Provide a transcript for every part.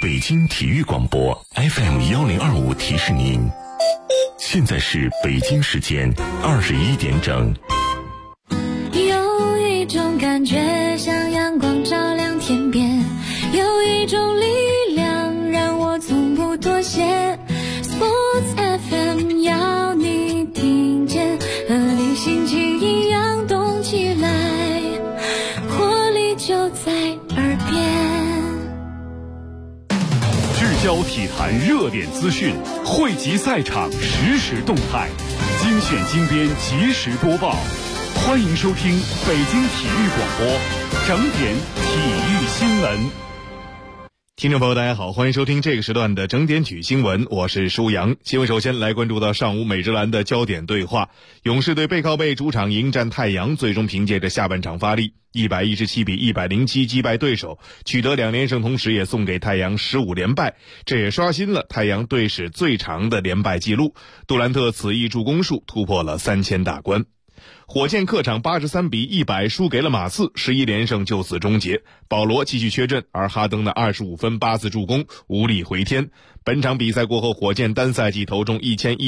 北京体育广播 FM1025提示您，现在是北京时间21点整。 有一种感觉像阳光照亮天边，有一种力量让我从不妥协。 Sports FM 要你听见，和你心情一样动起来，活力就在耳边。 聚焦体坛热点资讯，汇集赛场实时动态，精选精编及时播报。欢迎收听北京体育广播整点体育新闻。 听众朋友大家好，欢迎收听这个时段的整点体育新闻，我是舒阳。新闻首先来关注到上午美职篮的焦点对话，勇士队背靠背主场迎战太阳，最终凭借着下半场发力117比107击败对手，取得2连胜，同时也送给太阳15连败，这也刷新了太阳队史最长的连败记录。杜兰特此役助攻数突破了3000大关。火箭客场83比100输给了马刺，11连胜就此终结。保罗继续缺阵，而哈登的25分8次助攻无力回天。本场比赛过后，火箭单赛季投中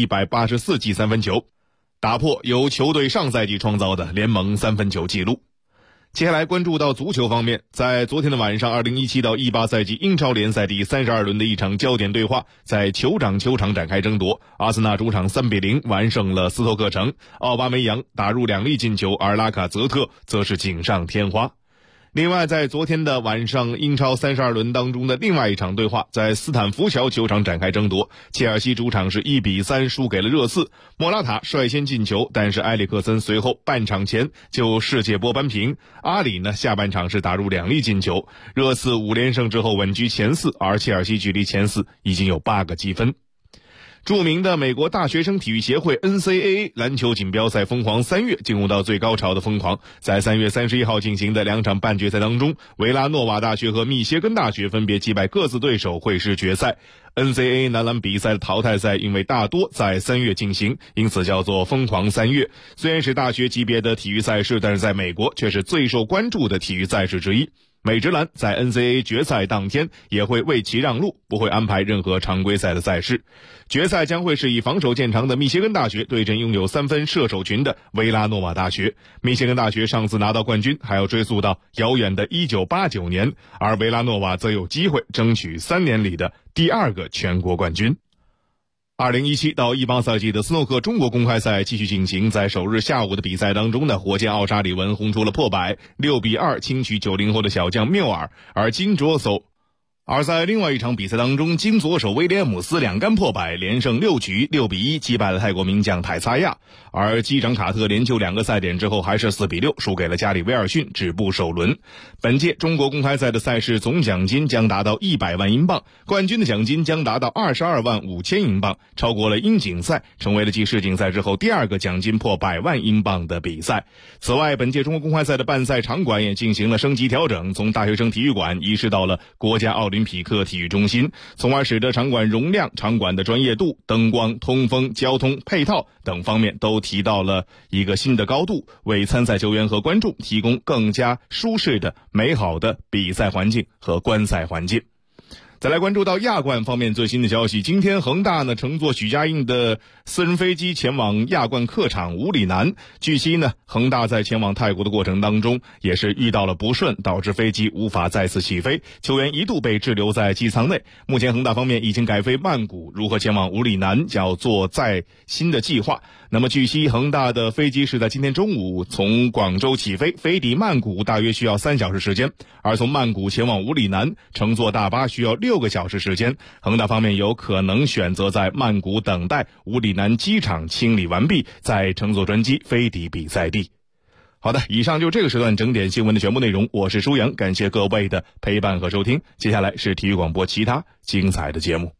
1184记三分球，打破由球队上赛季创造的联盟三分球纪录。接下来关注到足球方面，在昨天的晚上，2017到18赛季英超联赛第32轮的一场焦点对话在酋长球场展开争夺。阿森纳主场3比0完胜了斯托克城，奥巴梅扬打入2粒进球，而拉卡泽特则是锦上添花。另外，在昨天的晚上英超32轮当中的另外一场对话在斯坦福桥球场展开争夺，切尔西主场是1比3输给了热刺，莫拉塔率先进球，但是埃里克森随后半场前就世界波扳平，阿里呢下半场是打入2粒进球，热刺5连胜之后稳居前4，而切尔西距离前4已经有8个积分。著名的美国大学生体育协会 NCAA 篮球锦标赛疯狂3月进入到最高潮的疯狂，在3月31号进行的2场半决赛当中，维拉诺瓦大学和密歇根大学分别击败各自对手，会师决赛。NCAA 男篮比赛的淘汰赛因为大多在3月进行，因此叫做疯狂3月。虽然是大学级别的体育赛事，但是在美国却是最受关注的体育赛事之一。美职篮在 NCAA 决赛当天也会为其让路，不会安排任何常规赛的赛事。决赛将会是以防守见长的密歇根大学对阵拥有3分射手群的维拉诺瓦大学。密歇根大学上次拿到冠军还要追溯到遥远的1989年，而维拉诺瓦则有机会争取3年里的第2个全国冠军。2017到18赛季的斯诺克中国公开赛继续进行，在首日下午的比赛当中呢，火箭奥沙里文轰出了破百，6比2轻取90后的小将缪尔，而在另外一场比赛当中，金左手威廉姆斯2杆破百，连胜6局6比1击败了泰国名将泰萨亚，而机长卡特连救2个赛点之后还是4比6输给了加里威尔逊，止步首轮。本届中国公开赛的赛事总奖金将达到100万英镑，冠军的奖金将达到22万5千英镑，超过了英锦赛，成为了继世锦赛之后第2个奖金破100万英镑的比赛。此外，本届中国公开赛的办赛场馆也进行了升级调整，从大学生体育馆移师到了国家奥林匹克体育中心，从而使得场馆容量、场馆的专业度、灯光、通风、交通、配套等方面都提到了一个新的高度，为参赛球员和观众提供更加舒适的、美好的比赛环境和观赛环境。再来关注到亚冠方面最新的消息，今天恒大呢乘坐许家印的私人飞机前往亚冠客场五里南。据悉呢，恒大在前往泰国的过程当中也是遇到了不顺，导致飞机无法再次起飞，球员一度被滞留在机舱内。目前恒大方面已经改飞曼谷，如何前往五里南要做再新的计划。那么据悉，恒大的飞机是在今天中午从广州起飞，飞抵曼谷大约需要3小时时间，而从曼谷前往五里南乘坐大巴需要6个小时时间。恒大方面有可能选择在曼谷等待五里南机场清理完毕，再乘坐专机飞抵比赛地。好的，以上就这个时段整点新闻的全部内容，我是舒阳，感谢各位的陪伴和收听。接下来是体育广播其他精彩的节目。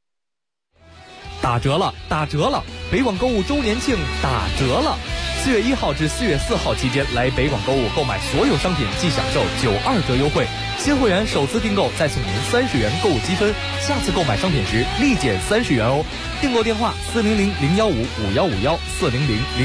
打折了，打折了！北广购物周年庆打折了！4月1号至4月4号期间来北广购物购买所有商品即享受92折优惠，新会员首次订购再送您30元购物积分，下次购买商品时立减30元哦。订购电话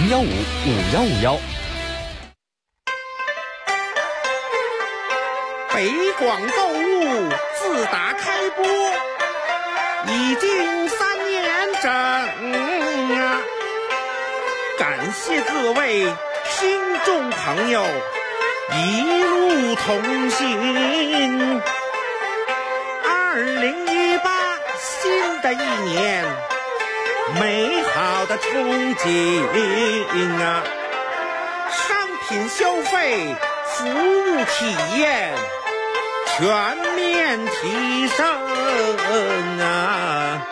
400-015-5151，400-015-5151。 北广购物自打开播已经3年整啊，感谢各位听众朋友一路同行。2018新的一年，美好的憧憬啊，商品消费、服务体验全面提升啊！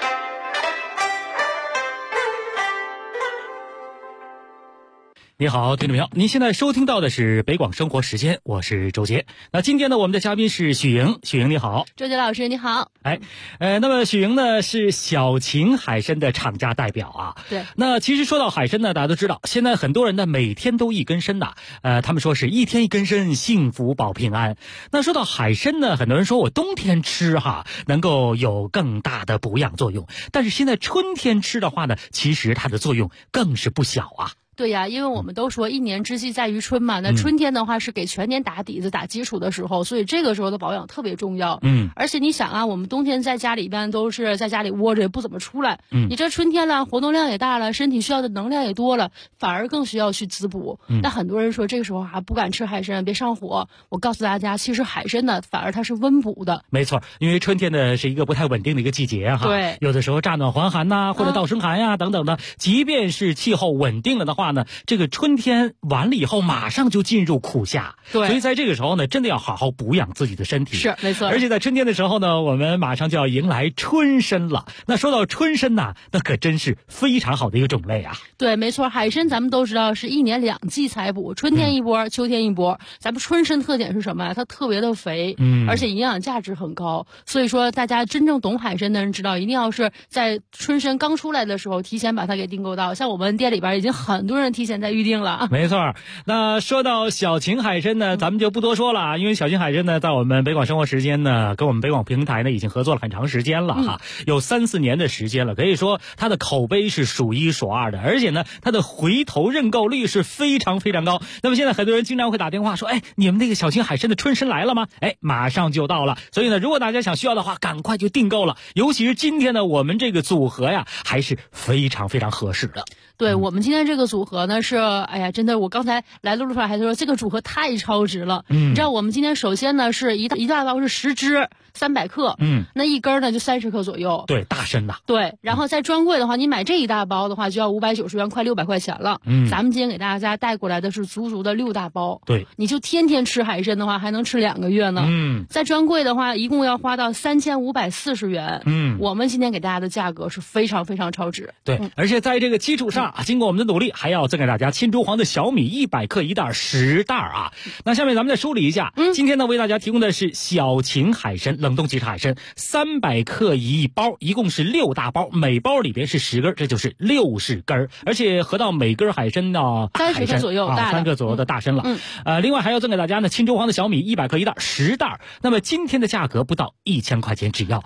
你好，听众朋友，您现在收听到的是北广生活时间，我是周杰。那今天呢，我们的嘉宾是许莹，许莹你好。 周杰老师你好。 那么许莹呢是小秦海参的厂家代表啊。 对。 那其实说到海参呢，大家都知道，现在很多人呢每天都一根参呐，他们说是一天一根参，幸福保平安。那说到海参呢，很多人说我冬天吃哈，能够有更大的补养作用，但是现在春天吃的话呢，其实它的作用更是不小啊。 对呀，因为我们都说一年之计在于春嘛，那春天的话是给全年打底子、打基础的时候，所以这个时候的保养特别重要。而且你想啊，我们冬天在家里一般都是在家里窝着，也不怎么出来。你这春天了，活动量也大了，身体需要的能量也多了，反而更需要去滋补。那很多人说这个时候还不敢吃海参，别上火。我告诉大家，其实海参呢，反而它是温补的。 没错，因为春天呢是一个不太稳定的一个季节哈。 对， 有的时候乍暖还寒呐，或者倒生寒呀等等的，即便是气候稳定了的话呢，这个春天完了以后，马上就进入苦夏。 对， 所以在这个时候呢，真的要好好补养自己的身体。 是，没错。 而且在春天的时候呢，我们马上就要迎来春参了。那说到春参呐，那可真是非常好的一个种类啊。 对，没错，海参咱们都知道是1年2季采补，春天一波，秋天一波。咱们春参特点是什么呀？它特别的肥，而且营养价值很高。所以说，大家真正懂海参的人知道，一定要是在春参刚出来的时候，提前把它给订购到。像我们店里边已经很多人提前在预定了。 没错。那说到小秦海参呢，咱们就不多说了，因为小秦海参呢，在我们北广生活时间呢，跟我们北广平台呢，已经合作了很长时间了哈，有3、4年的时间了，可以说它的口碑是数1数2的，而且呢，它的回头认购率是非常非常高。那么现在很多人经常会打电话说，你们那个小秦海参的春参来了吗？马上就到了。所以呢，如果大家想需要的话，赶快就订购了。尤其是今天呢，我们这个组合呀，还是非常非常合适的。 对，我们今天这个组合呢是，真的，我刚才来的路上还说这个组合太超值了。你知道我们今天首先呢是一大包是10只，300克，那一根呢就30克左右。 对，大参呐。 对，然后在专柜的话，你买这一大包的话就要590元，快600块钱了。咱们今天给大家带过来的是足足的6大包。 对， 你就天天吃海参的话，还能吃2个月呢。在专柜的话，一共要花到3540元。我们今天给大家的价格是非常非常超值。 对，而且在这个基础上，经过我们的努力，还要赠给大家青竹黄的小米100克1袋10袋啊。那下面咱们再梳理一下，今天呢为大家提供的是小秦海参冷冻即食海参300克一包，一共是6大包，每包里边是10根，这就是60根，而且合到每根海参呢 30克左右大 ，3克左右的大参了。另外还要赠给大家呢青竹黄的小米100克1袋10袋。那么今天的价格不到1000块钱，只要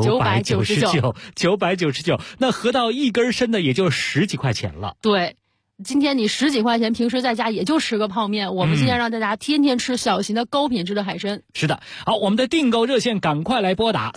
999，那合到一根参呢也就10几块钱了。 对，今天你10几块钱，平时在家也就吃个泡面。我们今天让大家天天吃小型的高品质的海参。 是的，好，我们的订购热线赶快来拨打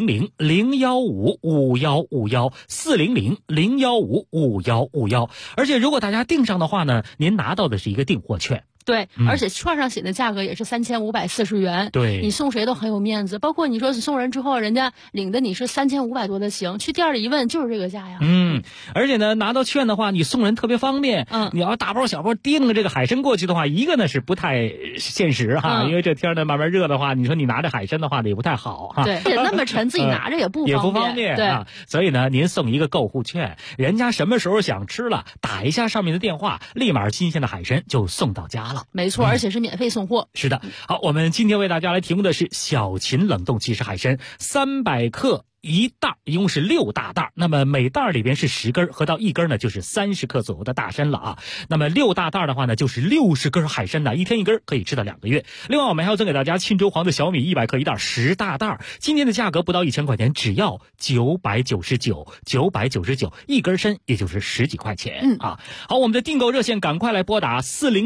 400-015-5151，400-015-5151。而且如果大家订上的话呢，您拿到的是一个订货券。 对，而且券上写的价格也是3540元。 对， 你送谁都很有面子，包括你说是送人之后，人家领的你是3500多的行，去店里一问就是这个价呀。 而且呢，拿到券的话，你送人特别方便。你要大包小包订了这个海参过去的话，一个呢是不太现实哈，因为这天呢慢慢热的话，你说你拿着海参的话呢也不太好哈。 对，那么沉，自己拿着也不方便。 对啊，所以呢，您送一个购户券，人家什么时候想吃了，打一下上面的电话，立马新鲜的海参就送到家了。 没错，而且是免费送货。 是的，好，我们今天为大家来提供的是小秦冷冻即食海参300克一袋一共是6大袋，那么每袋里边是10根，合到1根呢就是30克左右的大参了啊。那么6大袋的话呢，就是60根海参呢，一天1根，可以吃到2个月。另外我们还要赠给大家沁州黄的小米100克一袋10大袋，今天的价格不到1000块钱，只要999，999一根参也就是10几块钱啊。好，我们的订购热线赶快来拨打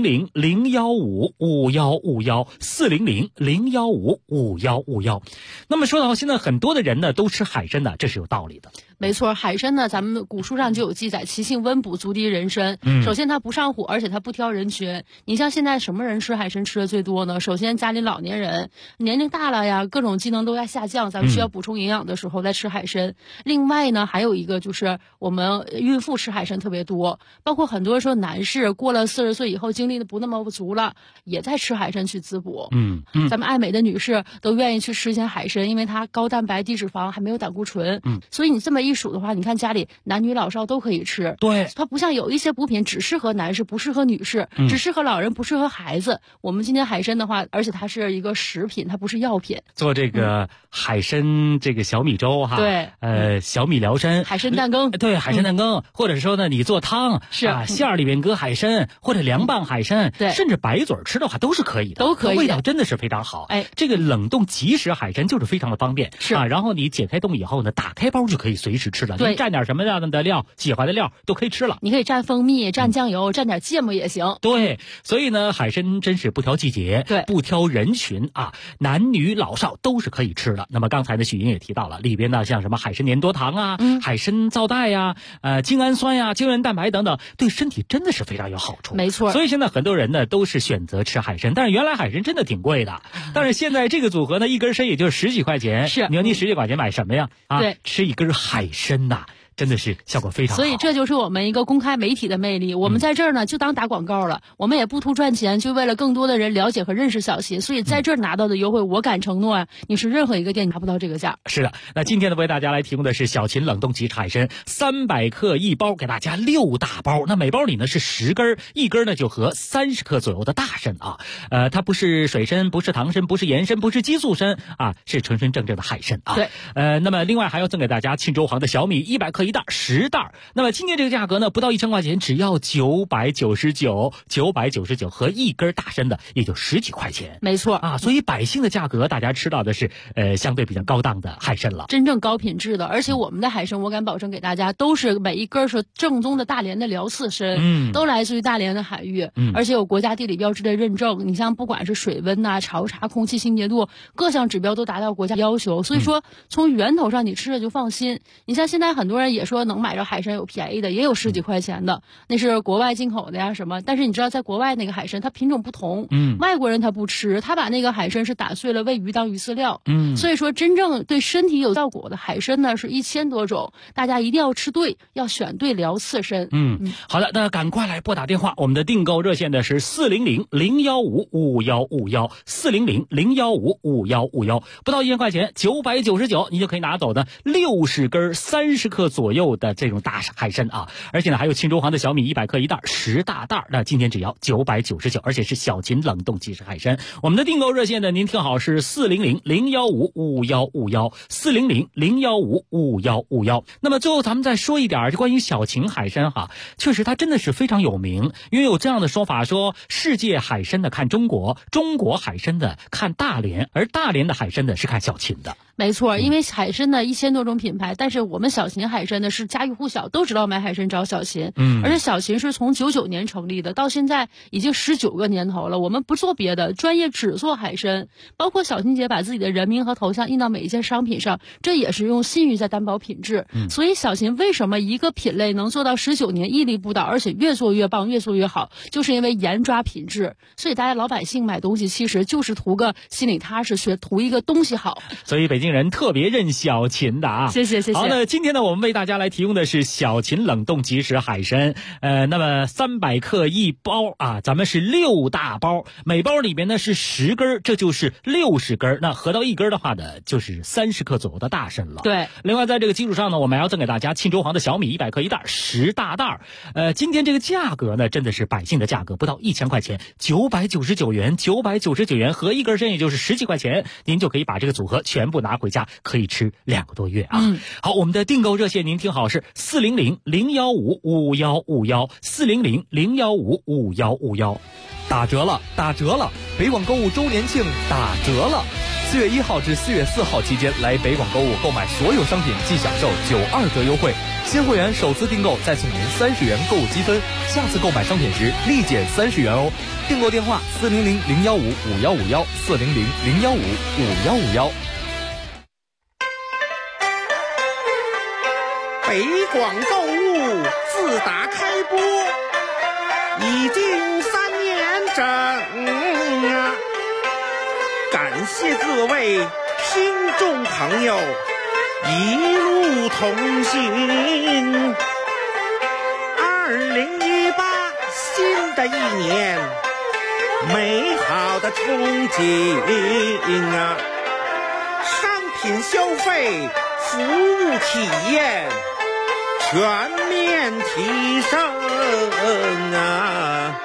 400-015-5151，400-015-5151。那么说到现在很多的人呢都吃海参呢，这是有道理的。 没错，海参呢，咱们古书上就有记载，其性温补，足敌人参。首先它不上火，而且它不挑人群。你像现在什么人吃海参吃的最多呢？首先家里老年人，年龄大了呀，各种机能都在下降，咱们需要补充营养的时候再吃海参。另外呢，还有一个就是我们孕妇吃海参特别多，包括很多说男士过了40岁以后精力的不那么足了，也在吃海参去滋补。咱们爱美的女士都愿意去吃一些海参，因为它高蛋白低脂肪，还没有胆固醇。所以你这么一数的话，你看家里男女老少都可以吃。 对， 它不像有一些补品只适合男士不适合女士，只适合老人不适合孩子。我们今天海参的话，而且它是一个食品，它不是药品。 做这个海参这个小米粥哈， 对， 小米辽参， 海参蛋羹， 对，海参蛋羹，或者说呢你做汤是馅儿里面搁海参，或者凉拌海参， 对， 甚至白嘴吃的话都是可以的， 都可以， 味道真的是非常好。这个冷冻即食海参就是非常的方便， 是然后你解开冻以后呢，打开包就可以随时吃了， 对， 你蘸点什么样的料，喜欢的料都可以吃了。 你可以蘸蜂蜜，蘸酱油，蘸点芥末也行。 对，所以呢，海参真是不挑季节， 对， 不挑人群啊，男女老少都是可以吃的。那么刚才呢，许莹也提到了里边呢，像什么海参粘多糖啊，海参皂带呀，精氨酸呀，胶原蛋白等等，对身体真的是非常有好处。 没错， 所以现在很多人呢都是选择吃海参，但是原来海参真的挺贵的，但是现在这个组合呢，一根参也就10几块钱。 是， 你说你10几块钱买什么呀？ 对， 吃一根海参呐。真的是效果非常好， 所以这就是我们一个公开媒体的魅力。我们在这儿呢就当打广告了，我们也不图赚钱，就为了更多的人了解和认识小秦。所以在这儿拿到的优惠，我敢承诺你是任何一个店拿不到这个价。 是的，那今天呢为大家来提供的是小秦冷冻即食海参300克一包，给大家6大包。那每包里呢是10根，一根呢就合30克左右的大参啊。它不是水参，不是糖参，不是盐参，不是激素参啊，是纯纯正正的海参啊。 对， 那么另外还要赠给大家沁州黄的小米100克一袋10袋。那么今天这个价格呢，不到1000块钱，只要999，999和一根大参的也就10几块钱。 没错啊，所以百姓的价格，大家吃到的是相对比较高档的海参了， 真正高品质的。而且我们的海参，我敢保证给大家都是每一根是正宗的大连的辽刺参，都来自于大连的海域，而且有国家地理标志的认证。你像不管是水温呐、潮茶、空气清洁度，各项指标都达到国家要求。所以说从源头上你吃着就放心。你像现在很多人也说能买着海参有便宜的，也有10几块钱的，那是国外进口的呀什么。但是你知道在国外那个海参它品种不同，外国人他不吃，他把那个海参是打碎了喂鱼当鱼饲料，所以说真正对身体有效果的海参呢是1000多种，大家一定要吃对，要选对辽刺参。 好的，那赶快来拨打电话，我们的订购热线呢是400-015-5151，400-015-5151，不到1000块钱，999你就可以拿走的60根30克左右的这种大海参啊，而且呢还有沁州黄的小米100克一袋10大袋，那今天只要999，而且是小秦冷冻即食海参。我们的订购热线呢，您听好是400-015-5151，400-015-5151。那么最后咱们再说一点就关于小秦海参哈，确实它真的是非常有名，因为有这样的说法说，世界海参的看中国，中国海参的看大连，而大连的海参的是看小秦的。 没错，因为海参呢1000多种品牌，但是我们小秦海参呢是家喻户晓，都知道买海参找小秦。而且小秦是从99年成立的，到现在已经19个年头了。我们不做别的，专业只做海参，包括小秦姐把自己的人名和头像印到每一件商品上，这也是用信誉在担保品质。所以小秦为什么一个品类能做到19年屹立不倒，而且越做越棒，越做越好，就是因为严抓品质。所以大家老百姓买东西其实就是图个心里踏实，图一个东西好。 所以北京人特别认小秦的啊。 谢谢。 好的，今天呢我们为大家大家来提供的是小秦冷冻即食海参，那么300克一包啊，咱们是6大包，每包里面呢是10根，这就是60根，那合到1根的话呢，就是30克左右的大参了。 对， 另外在这个基础上呢，我们还要赠给大家沁州行的小米100克一袋，10大袋。今天这个价格呢，真的是百姓的价格，不到1000块钱，999元，999元合1根参也就是10几块钱，您就可以把这个组合全部拿回家，可以吃2个多月啊。好，我们的订购热线您听好是400-015-5151，400-015-5151。 打折了，打折了！北广购物周年庆打折了！4月1号至4月4号期间来北广购物购买所有商品即享受92折优惠，新会员首次订购再送您30元购物积分，下次购买商品时立减30元哦。订购电话400-015-5151，400-015-5151。 北广购物自打开播已经3年整啊！感谢各位听众朋友一路同行。2018新的一年，美好的憧憬啊！商品消费，服务体验全面提升啊！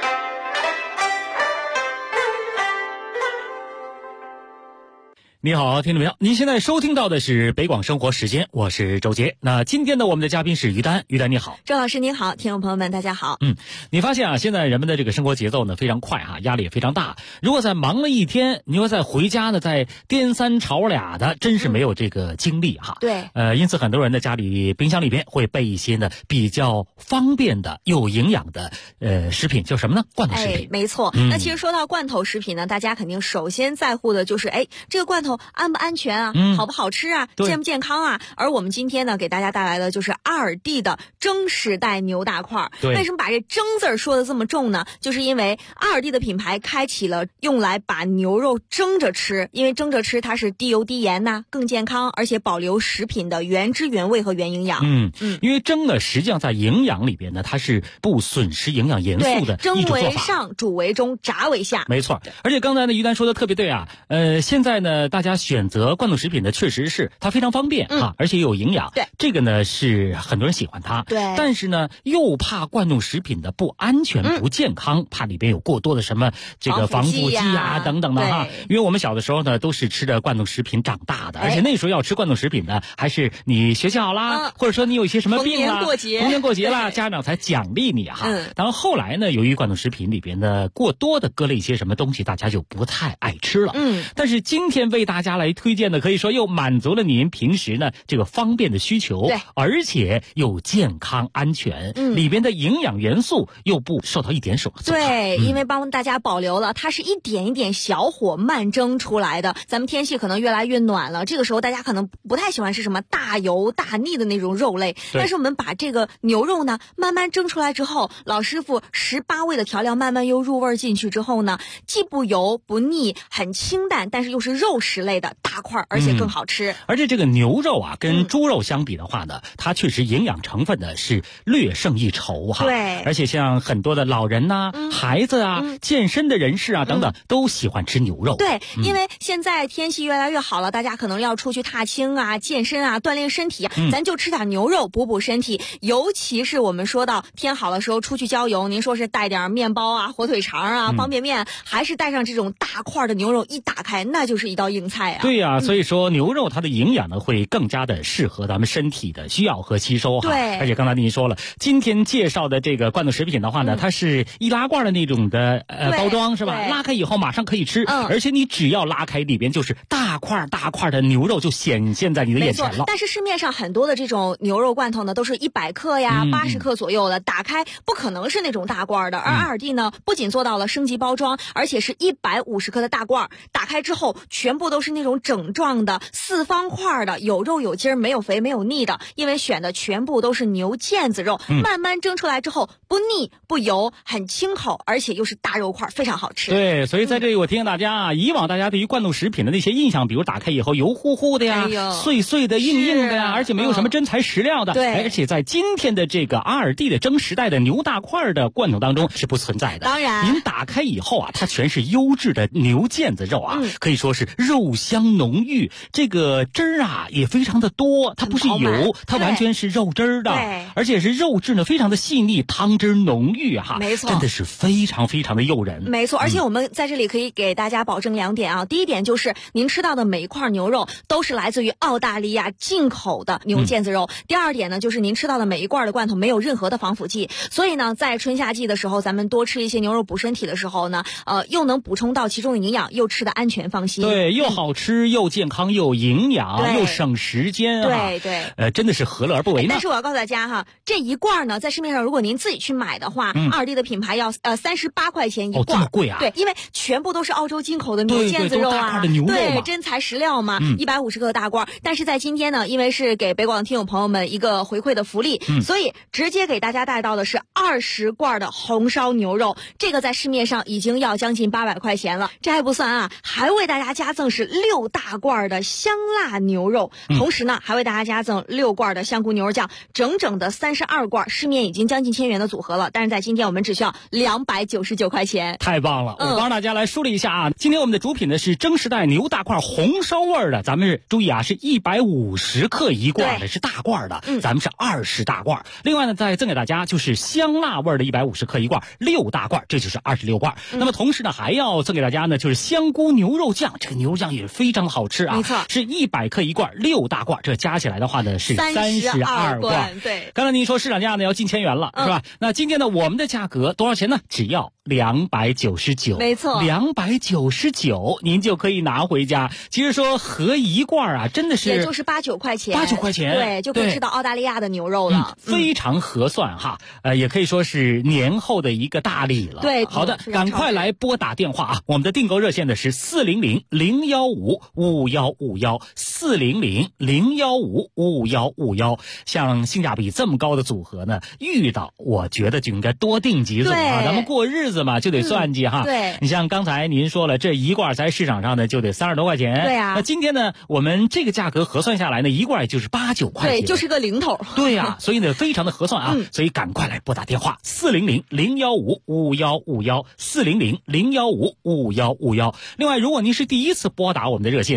你好，听众朋友，您现在收听到的是北广生活时间，我是周杰。那今天呢，我们的嘉宾是于丹，于丹你好。 周老师您好，听众朋友们大家好。 你发现啊，现在人们的这个生活节奏呢非常快哈，压力也非常大。如果在忙了一天，你要再回家呢，再颠三吵俩的，真是没有这个精力哈。 对。 因此很多人的家里冰箱里边会备一些呢比较方便的、有营养的食品，叫什么呢？罐头食品。 没错。那其实说到罐头食品呢，大家肯定首先在乎的就是这个罐头安不安全啊，好不好吃啊，健不健康啊。而我们今天呢给大家带来的就是阿尔蒂的蒸时代牛大块。为什么把这蒸字儿说的这么重呢？就是因为阿尔蒂的品牌开启了用来把牛肉蒸着吃，因为蒸着吃它是低油低盐呐，更健康，而且保留食品的原汁原味和原营养。 因为蒸呢实际上在营养里边呢，它是不损失营养元素的一种做法。蒸为上，煮为中，炸为下。 没错。而且刚才呢于丹说的特别对啊，现在呢大家选择罐头食品的确实是它非常方便而且有营养。 对， 这个呢是很多人喜欢它。 对， 但是呢又怕罐头食品的不安全、不健康，怕里边有过多的什么这个防腐剂啊等等的哈。因为我们小的时候呢都是吃着罐头食品长大的，而且那时候要吃罐头食品呢，还是你学习好啦，或者说你有一些什么病啦，逢年过节啦，家长才奖励你哈。然后后来呢，由于罐头食品里边呢过多的搁了一些什么东西，大家就不太爱吃了。但是今天为大家来推荐的，可以说又满足了您平时呢这个方便的需求，而且又健康安全，里边的营养元素又不受到一点损害。 对，因为帮大家保留了，它是一点一点小火慢蒸出来的。咱们天气可能越来越暖了，这个时候大家可能不太喜欢吃什么大油大腻的那种肉类，但是我们把这个牛肉呢慢慢蒸出来之后，老师傅18味的调料慢慢又入味进去之后呢，既不油不腻，很清淡，但是又是肉食类的大块，而且更好吃。 而且这个牛肉啊跟猪肉相比的话呢，它确实营养成分呢是略胜一筹哈。 对， 而且像很多的老人呐、孩子啊、健身的人士啊等等，都喜欢吃牛肉。 对，因为现在天气越来越好了，大家可能要出去踏青啊、健身啊、锻炼身体啊，咱就吃点牛肉补补身体。尤其是我们说到天好的时候出去郊游，您说是带点面包啊、火腿肠啊、方便面，还是带上这种大块的牛肉，一打开那就是一道硬菜啊。 对呀，所以说牛肉它的营养呢会更加的适合咱们身体的需要和吸收哈。 对， 而且刚才您说了，今天介绍的这个罐头食品的话呢，它是易拉罐的那种的包装是吧？拉开以后马上可以吃，而且你只要拉开，里边就是大块大块的牛肉就显现在你的眼前了。 但是市面上很多的这种牛肉罐头呢，都是100克呀、80克左右的，打开不可能是那种大罐的。而阿尔蒂呢，不仅做到了升级包装，而且是150克的大罐，打开之后全部都都是那种整状的4方块的，有肉有筋儿，没有肥没有腻的，因为选的全部都是牛腱子肉，慢慢蒸出来之后不腻不油，很清口，而且又是大肉块，非常好吃。 对，所以在这里我提醒大家啊，以往大家对于罐头食品的那些印象，比如打开以后油乎乎的呀，碎碎的硬硬的呀，而且没有什么真材实料的， 对， 而且在今天的这个阿尔蒂的蒸时代的牛大块的罐头当中是不存在的。 当然您打开以后啊，它全是优质的牛腱子肉啊，可以说是肉香浓郁，这个汁儿啊也非常的多，它不是油，它完全是肉汁儿的，而且是肉质呢非常的细腻，汤汁浓郁哈， 没错， 真的是非常非常的诱人。 没错，而且我们在这里可以给大家保证2点啊，第一点就是您吃到的每一块牛肉都是来自于澳大利亚进口的牛腱子肉，第二点呢就是您吃到的每一罐的罐头没有任何的防腐剂，所以呢在春夏季的时候，咱们多吃一些牛肉补身体的时候呢，又能补充到其中的营养，又吃的安全放心。 对，又好吃又健康又营养又省时间啊， 对， 真的是何乐而不为呢？ 但是我要告诉大家哈，这一罐呢在市面上如果您自己去买的话，阿尔蒂的品牌要38块钱一罐， 这么贵啊？ 对，因为全部都是澳洲进口的牛腱子肉啊，对，真材实料嘛，150克的大罐。但是在今天呢，因为是给北广听友朋友们一个回馈的福利，所以直接给大家带到的是20罐的红烧牛肉，这个在市面上已经要将近800块钱了。这还不算啊，还为大家加赠是6大罐的香辣牛肉，同时呢还为大家加赠6罐的香菇牛肉酱，整整的32罐，市面已经将近1000元的组合了，但是在今天我们只需要299块钱。 太棒了，我帮大家来梳理一下啊，今天我们的主品呢是蒸时代牛大块红烧味的，咱们注意啊，是150克一罐的，是大罐的，咱们是20大罐。另外呢再赠给大家就是香辣味的150克一罐，6大罐，这就是26罐。那么同时呢还要赠给大家呢就是香菇牛肉酱，这个牛肉酱也非常好吃啊， 没错， 是100克一罐，6大罐，这加起来的话呢是32罐。 对， 刚才您说市场价呢要近1000元了，是吧？那今天呢我们的价格多少钱呢？只要299， 没错 ，299您就可以拿回家。其实说合一罐啊，真的是也就是8、9块钱 ，8、9块钱， 对，就可以吃到澳大利亚的牛肉了， 非常合算哈。也可以说是年后的一个大礼了。 对， 好的，赶快来拨打电话啊！我们的订购热线呢是400-015-5151，400-015-5151。像性价比这么高的组合呢，遇到我觉得就应该多订几组啊。咱们过日子嘛，就得算计哈。 对， 你像刚才您说了，这一罐在市场上呢就得30多块钱。 对呀。 那今天呢，我们这个价格核算下来呢，一罐也就是8、9块钱。 对，就是个零头。 对呀，所以呢非常的合算啊。所以赶快来拨打电话400-015-5151，400-015-5151。另外，如果您是第一次拨打我们的热线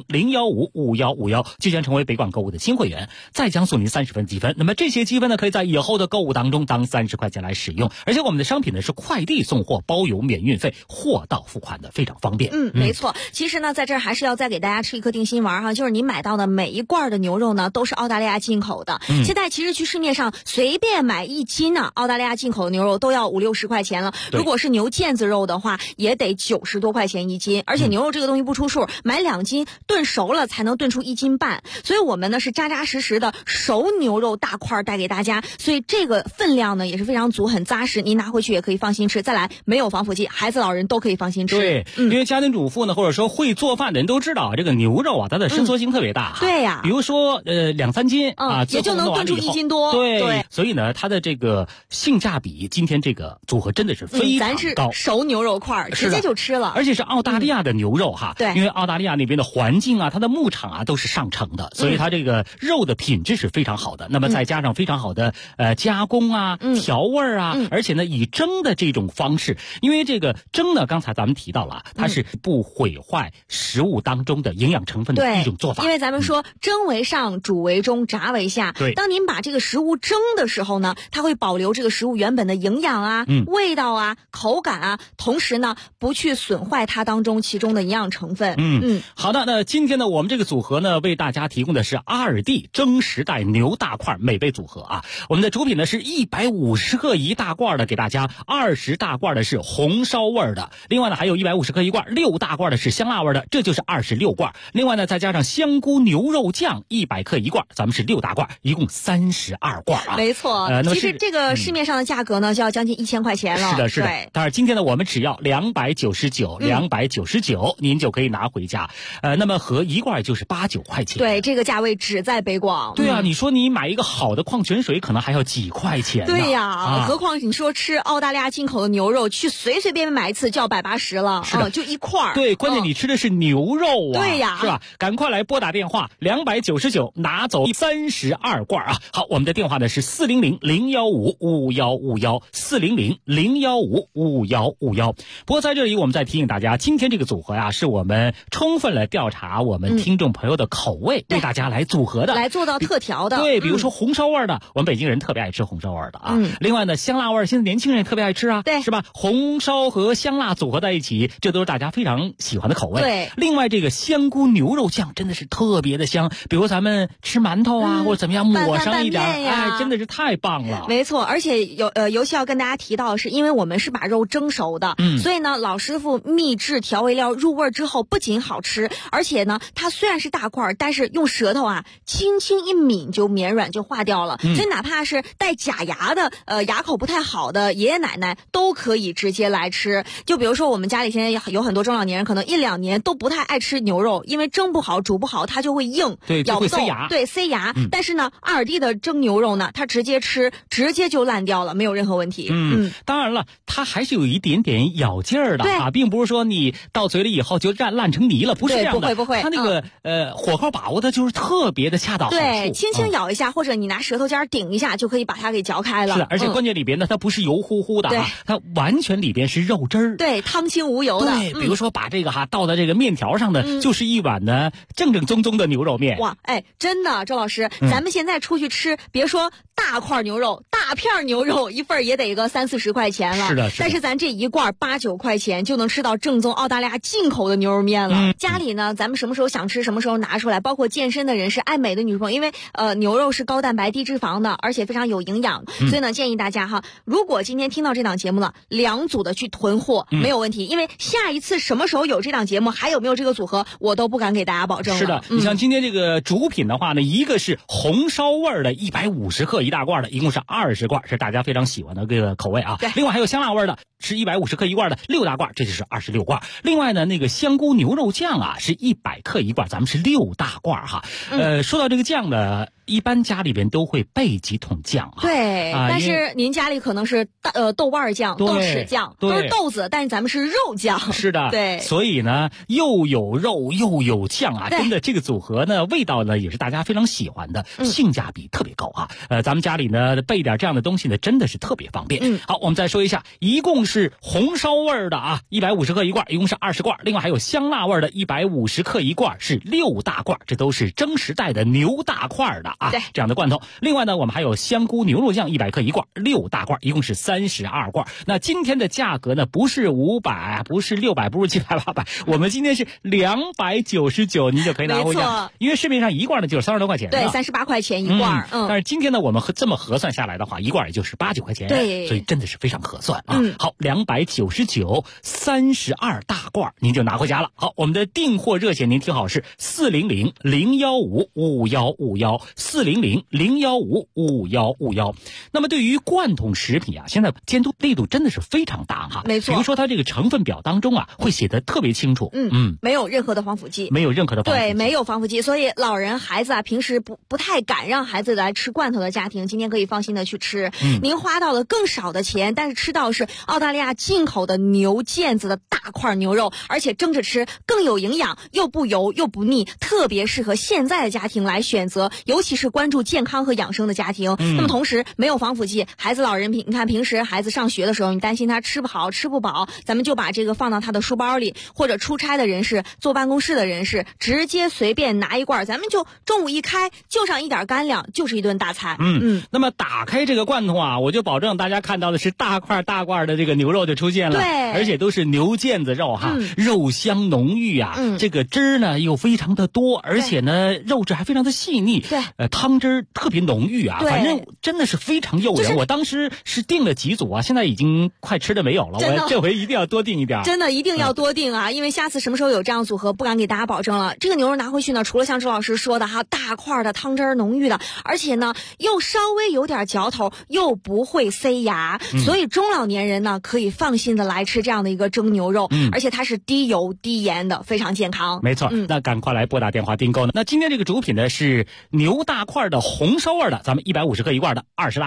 400-015-5151，就将成为北广购物的新会员，再将送您30分积分。那么这些积分呢，可以在以后的购物当中当30块钱来使用。而且我们的商品呢是快递送货，包邮免运费，货到付款的，非常方便。 没错。其实呢，在这儿还是要再给大家吃一颗定心丸哈，就是您买到的每一罐的牛肉呢，都是澳大利亚进口的。现在其实去市面上随便买1斤呢，澳大利亚进口的牛肉都要50、60块钱了。如果是牛腱子肉的话，也得90多块钱1斤。而且牛肉这个东西不出数，买2斤炖熟了才能炖出1斤半。所以我们呢是扎扎实实的熟牛肉大块带给大家，所以这个分量呢也是非常足，很扎实，您拿回去也可以放心吃。再来，没有防腐剂，孩子老人都可以放心吃。 对，因为家庭主妇呢，或者说会做饭的人都知道，这个牛肉啊，它的伸缩性特别大。 对呀， 比如说2、3斤啊， 也就能炖出1斤多。 对，所以呢，它的这个性价比，今天这个组合真的是非常高。 咱是熟牛肉块，直接就吃了， 而且是澳大利亚的牛肉哈。 对， 因为澳大利亚那边的环境啊，它的牧场啊都是上乘的，所以它这个肉的品质是非常好的。那么再加上非常好的加工啊、调味啊，而且呢以蒸的这种方式，因为这个蒸呢，刚才咱们提到了，它是不毁坏食物当中的营养成分的一种做法。 因为咱们说蒸为上，煮为中，炸为下。 对， 当您把这个食物蒸的时候呢，它会保留这个食物原本的营养啊、味道啊、口感啊，同时呢不去损坏它当中其中的营养成分。 好的，那今天呢，我们这个组合呢，为大家提供的是阿尔蒂蒸时代牛大块美味组合啊。我们的主品呢是150克一大罐的，给大家20大罐的是红烧味的，另外呢还有150克一罐，6大罐的是香辣味的，这就是26罐。另外呢再加上香菇牛肉酱100克一罐，咱们是6大罐，一共32罐啊。 没错，其实这个市面上的价格呢就要将近1000块钱了。 是的。但是今天呢，我们只要299，299，您就可以拿拿回家。那么合一罐就是8、9块钱。 对，这个价位只在北广。 对啊，你说你买一个好的矿泉水可能还要几块钱呢。 对呀，何况你说吃澳大利亚进口的牛肉，去随随便便买一次就要180了， 是的， 就一块。 对，关键你吃的是牛肉啊。 对呀， 是吧？赶快来拨打电话299拿走32罐啊！好，我们的电话呢是400-015-5151，400-015-5151。不过在这里我们再提醒大家，今天这个组合呀，是我们充分了调查我们听众朋友的口味，为大家来组合的， 来做到特调的。 对，比如说红烧味的，我们北京人特别爱吃红烧味的啊。另外呢，香辣味现在年轻人也特别爱吃啊， 对， 是吧？红烧和香辣组合在一起，这都是大家非常喜欢的口味。 对， 另外这个香菇牛肉酱真的是特别的香，比如咱们吃馒头啊，或者怎么样抹上一点，哎，真的是太棒了。 没错，而且尤其要跟大家提到的是，因为我们是把肉蒸熟的，所以呢，老师傅秘制调味料入味之后，不仅好吃，而且呢，它虽然是大块，但是用舌头啊轻轻一抿就绵软就化掉了，所以哪怕是带假牙的牙口不太好的爷爷奶奶都可以直接来吃。就比如说我们家里现在有很多中老年人，可能1、2年都不太爱吃牛肉，因为蒸不好煮不好它就会硬， 对， 咬不动， 塞牙， 对，塞牙。但是呢，阿尔蒂的蒸牛肉呢，它直接吃直接就烂掉了，没有任何问题。 当然了，它还是有一点点咬劲儿的啊，并不是说你到嘴里以后就烂成泥了，不是这样的。 不会。 它那个火候把握的就是特别的恰到好处。 对，轻轻咬一下，或者你拿舌头尖顶一下，就可以把它给嚼开了。 是的，而且关键里边呢，它不是油乎乎的啊，它完全里边是肉汁儿。 对，汤清无油的。 对，比如说把这个倒到这个面条上的，就是一碗呢正正宗宗的牛肉面。 哇，哎，真的，周老师，咱们现在出去吃，别说大块牛肉、大片牛肉，一份也得个30、40块钱了。 是的， 但是咱这一罐8、9块钱就能吃到正宗澳大利亚进口的牛肉面了。家里呢，咱们什么时候想吃什么时候拿出来，包括健身的人士、爱美的女朋友，因为牛肉是高蛋白低脂肪的，而且非常有营养，所以呢建议大家哈，如果今天听到这档节目了，2组的去囤货没有问题，因为下一次什么时候有这档节目，还有没有这个组合，我都不敢给大家保证了。 是的，你像今天这个主品的话呢，一个是红烧味的150克一大罐的，一共是20罐，是大家非常喜欢的这个口味啊。另外还有香辣味的，是150克一罐的6大罐，这就是26罐。另外呢，那个香菇牛肉酱啊，是100克一罐，咱们是6大罐哈。说到这个酱呢，一般家里边都会备几桶酱啊。 对，但是您家里可能是豆瓣酱、豆豉酱，都是豆子，但是咱们是肉酱。 是的， 对， 所以呢，又有肉又有酱啊，真的这个组合呢，味道呢也是大家非常喜欢的，性价比特别高啊。咱们家里呢备点这样的东西呢，真的是特别方便。好，我们再说一下，一共是红烧味的啊，150克一罐，一共是20罐。另外还有香辣味的150克一罐，是6大罐，这都是蒸时代的牛大块的啊，这样的罐头。另外呢，我们还有香菇牛肉酱100克一罐，6大罐，一共是32罐。那今天的价格呢，不是500，不是600，不是700、800，我们今天是299，您就可以拿回家。因为市面上一罐呢就是30多块钱， 对，38块钱一罐。 但是今天呢，我们这么核算下来的话，一罐也就是8、9块钱， 对， 所以真的是非常合算啊。好，299 32大罐，您就拿回家了。好，我们的订货热线您听好是400-015-5151，400-015-5151。那么对于罐头食品啊，现在监督力度真的是非常大哈。 没错， 比如说它这个成分表当中啊，会写得特别清楚。 没有任何的防腐剂， 没有任何的防腐剂， 对，没有防腐剂，所以老人孩子啊，平时不太敢让孩子来吃罐头的家庭，今天可以放心的去吃。您花到了更少的钱，但是吃到是澳大利亚进口的牛腱子的大块牛肉，而且蒸着吃更有营养，又不油又不腻，特别适合现在的家庭来选择，尤其是关注健康和养生的家庭。那么同时没有防腐剂，孩子老人你看平时孩子上学的时候，你担心他吃不好吃不饱，咱们就把这个放到他的书包里，或者出差的人士、坐办公室的人士，直接随便拿一罐，咱们就中午一开，就上一点干粮，就是一顿大餐。 那么打开这个罐头啊，我就保证大家看到的是大块的这个牛肉就出现了， 对， 而且都是牛腱子肉哈，肉香浓郁啊，这个汁儿呢又非常的多，而且呢肉质还非常的细腻， 对， 汤汁特别浓郁啊，反正真的是非常诱人。我当时是订了几组啊，现在已经快吃的没有了，我这回一定要多订一点， 真的一定要多订啊，因为下次什么时候有这样组合，不敢给大家保证了。这个牛肉拿回去呢，除了像周老师说的哈，大块的汤汁浓郁的，而且呢又稍微有点嚼头，又不会塞牙，所以中老年人呢可以放心的来吃这样的一个蒸牛肉，而且它它是低油低盐的，非常健康。 没错，那赶快来拨打电话订购呢。那今天这个主品呢是牛大块的红烧味的，咱们150克一罐的20大。